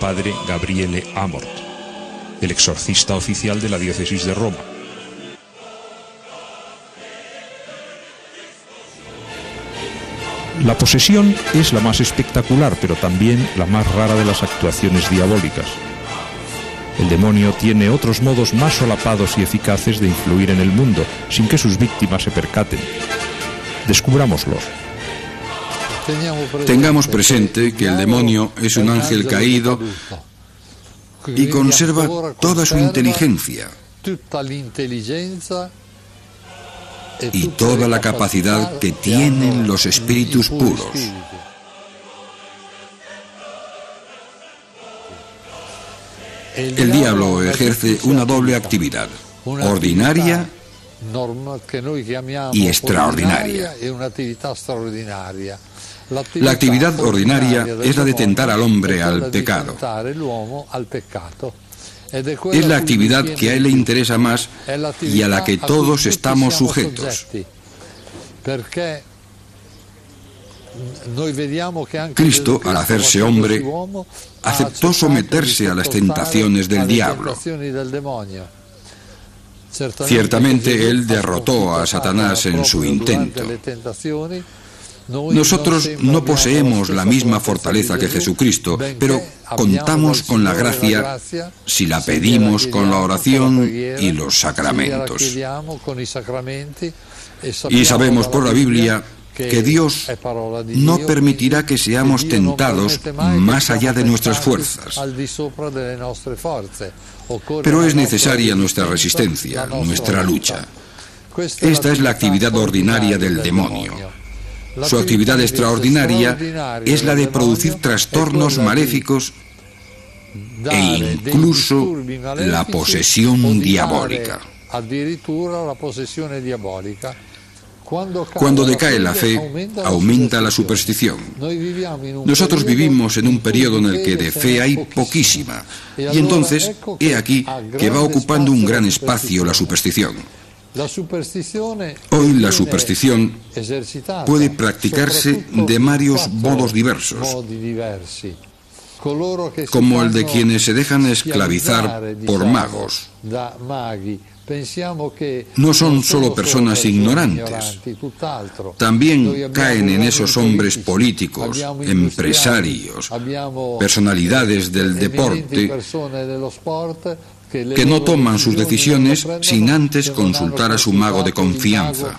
padre Gabriele Amort, el exorcista oficial de la diócesis de Roma. La posesión es la más espectacular, pero también la más rara de las actuaciones diabólicas. El demonio tiene otros modos más solapados y eficaces de influir en el mundo, sin que sus víctimas se percaten. Descubrámoslos. Tengamos presente que el demonio es un ángel caído y conserva toda su inteligencia y toda la capacidad que tienen los espíritus puros. El diablo ejerce una doble actividad, ordinaria y extraordinaria. La actividad ordinaria es la de tentar al hombre al pecado. Es la actividad que a él le interesa más y a la que todos estamos sujetos. Cristo, al hacerse hombre, aceptó someterse a las tentaciones del diablo. Ciertamente él derrotó a Satanás en su intento. Nosotros no poseemos la misma fortaleza que Jesucristo, pero contamos con la gracia si la pedimos con la oración y los sacramentos. Y sabemos por la Biblia que Dios no permitirá que seamos tentados más allá de nuestras fuerzas. Pero es necesaria nuestra resistencia, nuestra lucha. Esta es la actividad ordinaria del demonio. Su actividad extraordinaria es la de producir trastornos maléficos e incluso la posesión diabólica. Cuando decae la fe, aumenta la superstición. Nosotros vivimos en un periodo en el que de fe hay poquísima, y entonces, he aquí que va ocupando un gran espacio la superstición. Hoy la superstición puede practicarse de varios modos diversos, como el de quienes se dejan esclavizar por magos. No son solo personas ignorantes, también caen en esos hombres políticos, empresarios, personalidades del deporte, que no toman sus decisiones sin antes consultar a su mago de confianza.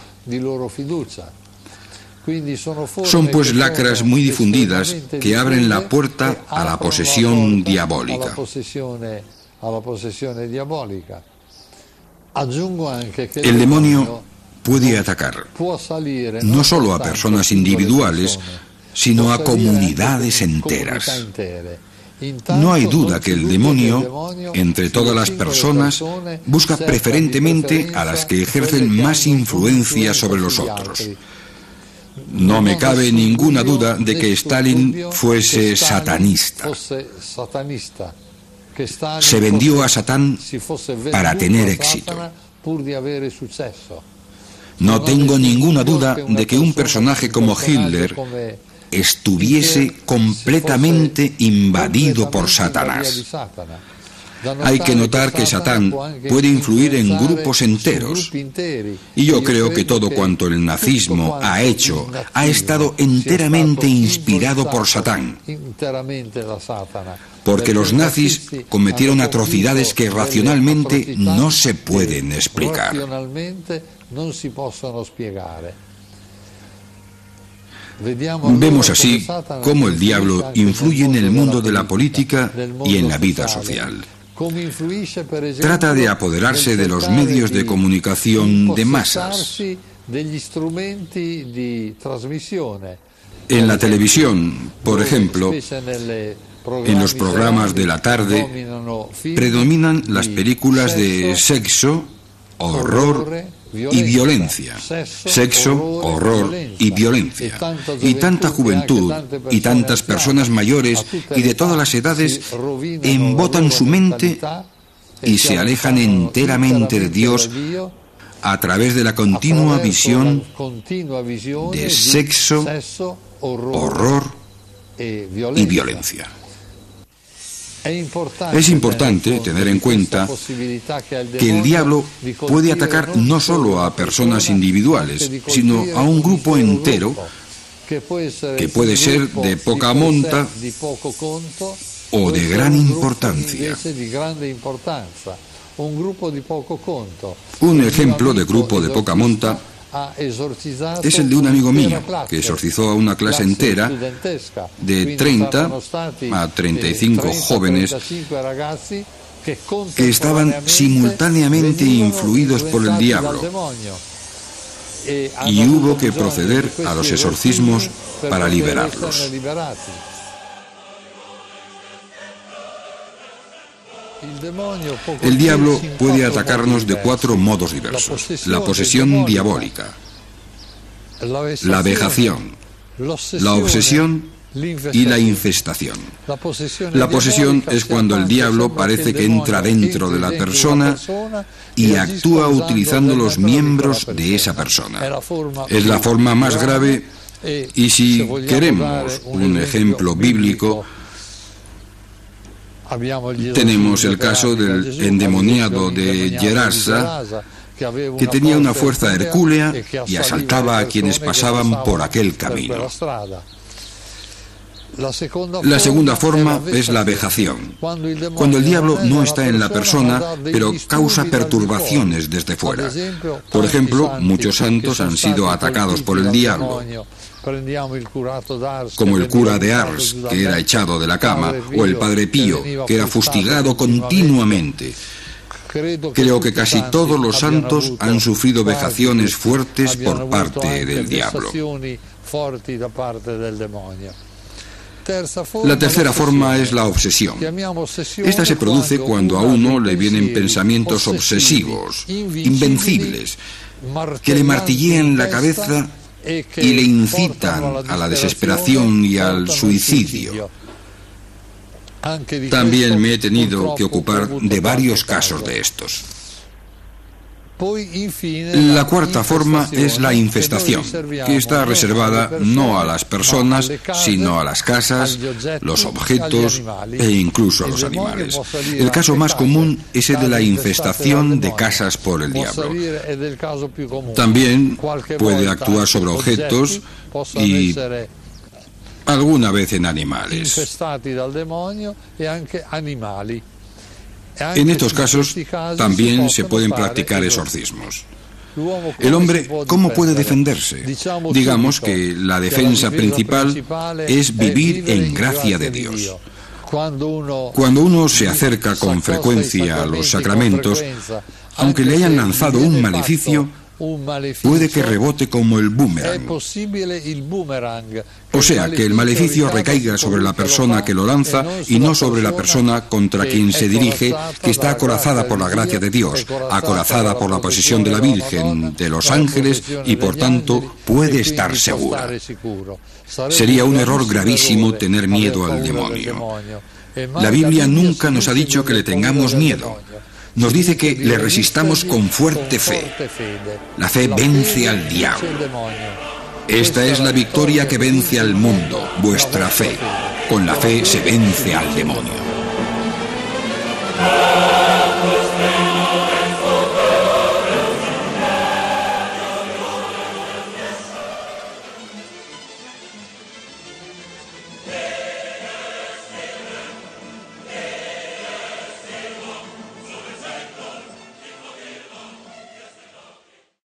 Son pues lacras muy difundidas que abren la puerta a la posesión diabólica. El demonio puede atacar no solo a personas individuales, sino a comunidades enteras. No hay duda que el demonio, entre todas las personas, busca preferentemente a las que ejercen más influencia sobre los otros. No me cabe ninguna duda de que Stalin fuese satanista. Se vendió a Satán para tener éxito. No tengo ninguna duda de que un personaje como Hitler estuviese completamente invadido por Satanás. Hay que notar que Satán puede influir en grupos enteros, y yo creo que todo cuanto el nazismo ha hecho ha estado enteramente inspirado por Satán, porque los nazis cometieron atrocidades que racionalmente no se pueden explicar. Vemos así cómo el diablo influye en el mundo de la política y en la vida social. Trata de apoderarse de los medios de comunicación de masas. En la televisión, por ejemplo, en los programas de la tarde, predominan las películas de sexo, horror y violencia. Sexo, horror y violencia. Y tanta juventud y tantas personas mayores y de todas las edades embotan su mente y se alejan enteramente de Dios a través de la continua visión de sexo, horror y violencia. Es importante tener en cuenta que el diablo puede atacar no solo a personas individuales, sino a un grupo entero que puede ser de poca monta o de gran importancia. Un ejemplo de grupo de poca monta es el de un amigo mío que exorcizó a una clase entera de 30 a 35 jóvenes que estaban simultáneamente influidos por el diablo, y hubo que proceder a los exorcismos para liberarlos. El diablo puede atacarnos de 4 modos diversos: la posesión diabólica, la vejación, la obsesión y la infestación. La posesión es cuando el diablo parece que entra dentro de la persona y actúa utilizando los miembros de esa persona. Es la forma más grave, y si queremos un ejemplo bíblico, tenemos el caso del endemoniado de Gerasa, que tenía una fuerza hercúlea y asaltaba a quienes pasaban por aquel camino. La segunda forma es la vejación, cuando el diablo no está en la persona, pero causa perturbaciones desde fuera. Por ejemplo, muchos santos han sido atacados por el diablo, como el cura de Ars, que era echado de la cama, o el padre Pío, que era fustigado continuamente. Creo que casi todos los santos han sufrido vejaciones fuertes por parte del diablo. La tercera forma es la obsesión. Esta se produce cuando a uno le vienen pensamientos obsesivos, invencibles, que le martillean la cabeza y le incitan a la desesperación y al suicidio. También me he tenido que ocupar de varios casos de estos. La cuarta forma es la infestación, que está reservada no a las personas, sino a las casas, los objetos e incluso a los animales. El caso más común es el de la infestación de casas por el diablo. También puede actuar sobre objetos y alguna vez en animales. En estos casos también se pueden practicar exorcismos. El hombre, ¿cómo puede defenderse? Digamos que la defensa principal es vivir en gracia de Dios. Cuando uno se acerca con frecuencia a los sacramentos, aunque le hayan lanzado un maleficio, puede que rebote como el boomerang. O sea, que el maleficio recaiga sobre la persona que lo lanza y no sobre la persona contra quien se dirige, que está acorazada por la gracia de Dios, acorazada por la posesión de la Virgen, de los ángeles, y por tanto puede estar segura. Sería un error gravísimo tener miedo al demonio. La Biblia nunca nos ha dicho que le tengamos miedo. Nos dice que le resistamos con fuerte fe. La fe vence al diablo. Esta es la victoria que vence al mundo, vuestra fe. Con la fe se vence al demonio.